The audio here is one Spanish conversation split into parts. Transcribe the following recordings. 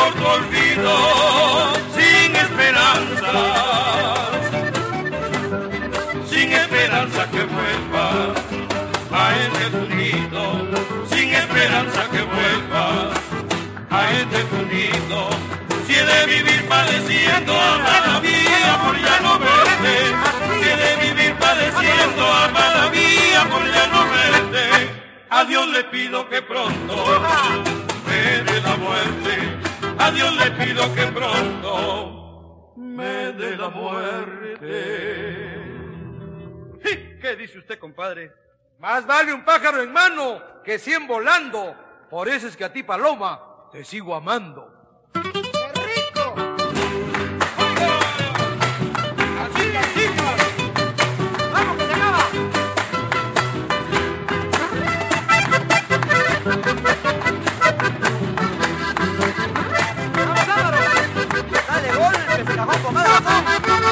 por tu olvido sin esperanza, sin esperanza que vuelva a este tu nido, sin esperanza que vuelva a este tu nido. Si he de vivir padeciendo, amada mía, por ya no verte, si he de vivir padeciendo, amada mía, por ya no verte, a Dios le pido que pronto me dé la muerte, a Dios le pido que pronto me dé la muerte. ¿Qué dice usted, compadre? Más vale un pájaro en mano que 100 volando. Por eso es que a ti, paloma, te sigo amando. ¡Qué rico! ¡Así, así! ¡Vamos, que se acaba! ¡Vamos, Álvaro! ¡Dale gol, que se cajó con más razón!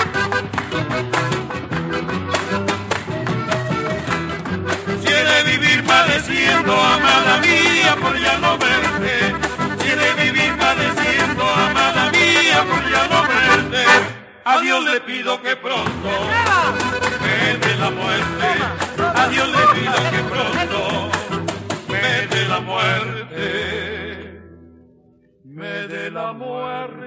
Si he de vivir padeciendo, amada mía, por ya no verte, si he de vivir padeciendo, amada mía, por ya no verte, a Dios le pido que pronto me dé la muerte, a Dios le pido que pronto me dé la muerte, me dé la muerte.